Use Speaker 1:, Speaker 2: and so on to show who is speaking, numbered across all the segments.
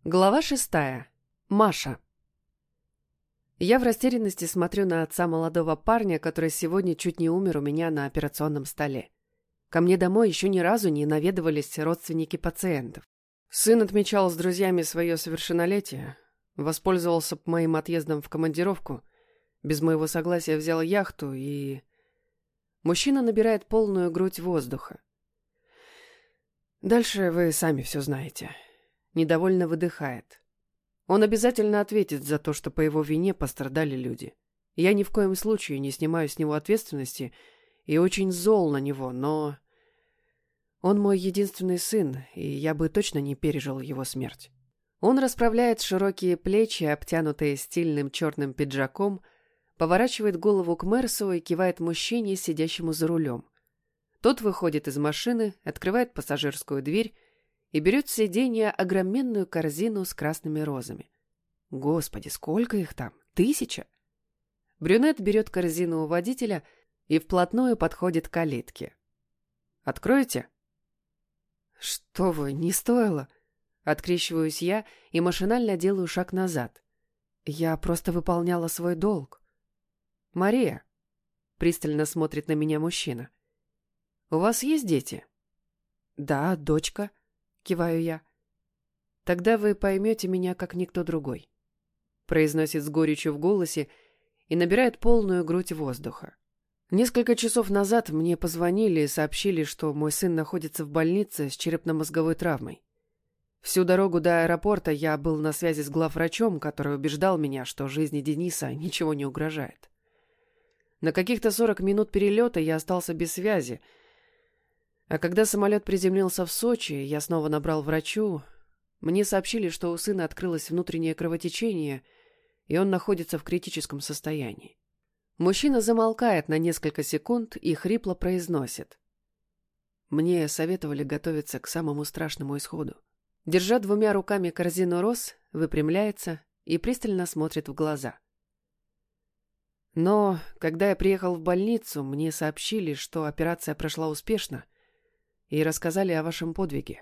Speaker 1: Глава 6. Маша. Я в растерянности смотрю на отца молодого парня, который сегодня чуть не умер у меня на операционном столе. Ко мне домой еще ни разу не наведывались родственники пациентов. Сын отмечал с друзьями свое совершеннолетие, воспользовался моим отъездом в командировку, без моего согласия взял яхту и... Мужчина набирает полную грудь воздуха. Дальше вы сами все знаете. Недовольно выдыхает. Он обязательно ответит за то, что по его вине пострадали люди. Я ни в коем случае не снимаю с него ответственности и очень зол на него, но... Он мой единственный сын, и я бы точно не пережил его смерть. Он расправляет широкие плечи, обтянутые стильным черным пиджаком, поворачивает голову к Мерсу и кивает мужчине, сидящему за рулем. Тот выходит из машины, открывает пассажирскую дверь и берет с сиденья огроменную корзину с красными розами. Господи, сколько их там? 1000? Брюнет берет корзину у водителя и вплотную подходит к калитке. «Откроете?» «Что вы, не стоило!» Открещиваюсь я и машинально делаю шаг назад. Я просто выполняла свой долг. «Мария», — пристально смотрит на меня мужчина, — «у вас есть дети?» «Да, дочка», — киваю я. «Тогда вы поймете меня, как никто другой», — произносит с горечью в голосе и набирает полную грудь воздуха. Несколько часов назад мне позвонили и сообщили, что мой сын находится в больнице с черепно-мозговой травмой. Всю дорогу до аэропорта я был на связи с главврачом, который убеждал меня, что жизни Дениса ничего не угрожает. На каких-то 40 минут перелета я остался без связи, а когда самолет приземлился в Сочи, я снова набрал врачу. Мне сообщили, что у сына открылось внутреннее кровотечение, и он находится в критическом состоянии. Мужчина замолкает на несколько секунд и хрипло произносит: «Мне советовали готовиться к самому страшному исходу». Держа 2 руками корзину роз, выпрямляется и пристально смотрит в глаза. Но, когда я приехал в больницу, мне сообщили, что операция прошла успешно, и рассказали о вашем подвиге.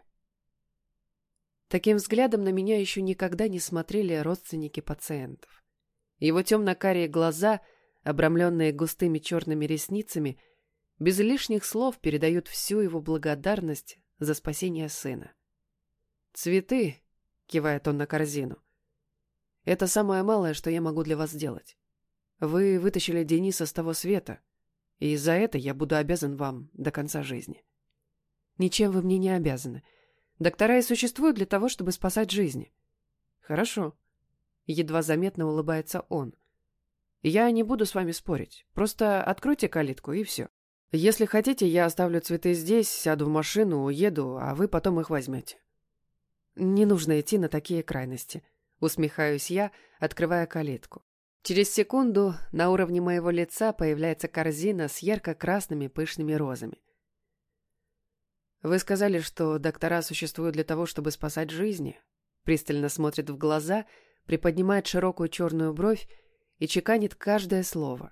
Speaker 1: Таким взглядом на меня еще никогда не смотрели родственники пациентов. Его темно-карие глаза, обрамленные густыми черными ресницами, без лишних слов передают всю его благодарность за спасение сына. «Цветы», — кивает он на корзину, — «это самое малое, что я могу для вас сделать. Вы вытащили Дениса с того света, и за это я буду обязан вам до конца жизни». «Ничем вы мне не обязаны. Доктора и существуют для того, чтобы спасать жизни». «Хорошо», — едва заметно улыбается он. «Я не буду с вами спорить. Просто откройте калитку, и все. Если хотите, я оставлю цветы здесь, сяду в машину, уеду, а вы потом их возьмете». «Не нужно идти на такие крайности», — усмехаюсь я, открывая калитку. Через секунду на уровне моего лица появляется корзина с ярко-красными пышными розами. «Вы сказали, что доктора существуют для того, чтобы спасать жизни?» Пристально смотрит в глаза, приподнимает широкую черную бровь и чеканит каждое слово.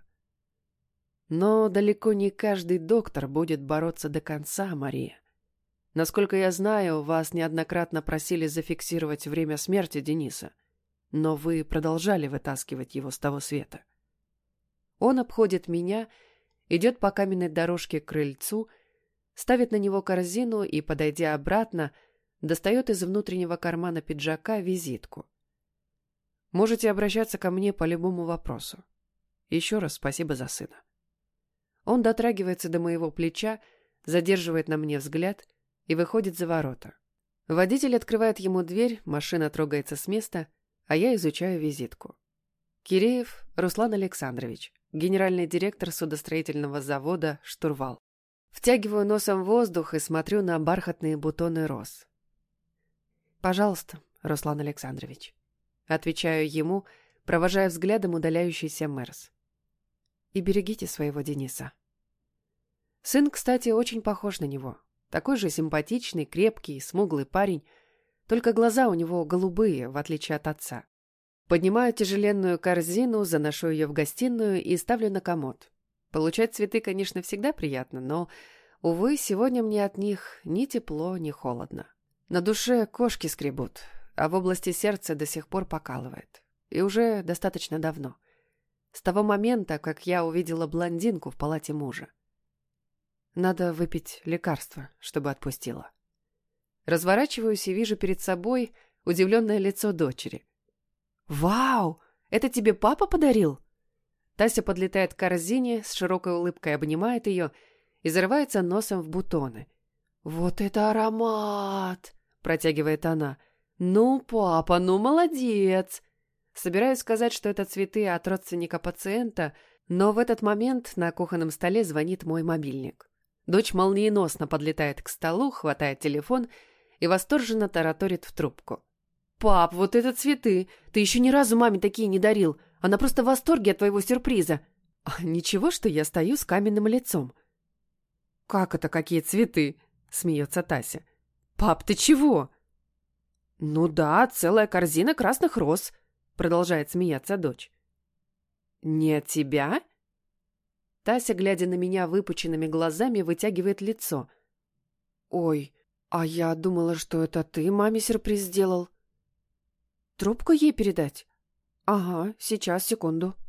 Speaker 1: «Но далеко не каждый доктор будет бороться до конца, Мария. Насколько я знаю, вас неоднократно просили зафиксировать время смерти Дениса, но вы продолжали вытаскивать его с того света». Он обходит меня, идет по каменной дорожке к крыльцу, ставит на него корзину и, подойдя обратно, достает из внутреннего кармана пиджака визитку. «Можете обращаться ко мне по любому вопросу. Еще раз спасибо за сына». Он дотрагивается до моего плеча, задерживает на мне взгляд и выходит за ворота. Водитель открывает ему дверь, машина трогается с места, а я изучаю визитку. Киреев Руслан Александрович, генеральный директор судостроительного завода «Штурвал». Втягиваю носом воздух и смотрю на бархатные бутоны роз. «Пожалуйста, Руслан Александрович», — отвечаю ему, провожая взглядом удаляющийся Мерс. «И берегите своего Дениса». Сын, кстати, очень похож на него. Такой же симпатичный, крепкий, смуглый парень, только глаза у него голубые, в отличие от отца. Поднимаю тяжеленную корзину, заношу ее в гостиную и ставлю на комод. Получать цветы, конечно, всегда приятно, но, увы, сегодня мне от них ни тепло, ни холодно. На душе кошки скребут. а в области сердца до сих пор покалывает. И уже достаточно давно. С того момента, как я увидела блондинку в палате мужа. Надо выпить лекарство, чтобы отпустило. Разворачиваюсь и вижу перед собой удивленное лицо дочери. «Вау! Это тебе папа подарил?» Тася подлетает к корзине, с широкой улыбкой обнимает ее и зарывается носом в бутоны. «Вот это аромат!» – протягивает она. «Ну, папа, ну молодец!» Собираюсь сказать, что это цветы от родственника пациента, но в этот момент на кухонном столе звонит мой мобильник. Дочь молниеносно подлетает к столу, хватает телефон и восторженно тараторит в трубку. «Пап, вот это цветы! Ты еще ни разу маме такие не дарил! Она просто в восторге от твоего сюрприза!» «Ничего, что я стою с каменным лицом». «Как это какие цветы?» — смеется Тася. «Пап, ты чего?» «Ну да, целая корзина красных роз», — продолжает смеяться дочь. «Не от тебя?» Тася, глядя на меня выпученными глазами, вытягивает лицо. «Ой, а я думала, что это ты маме сюрприз сделал». «Трубку ей передать?» «Ага, сейчас, секунду».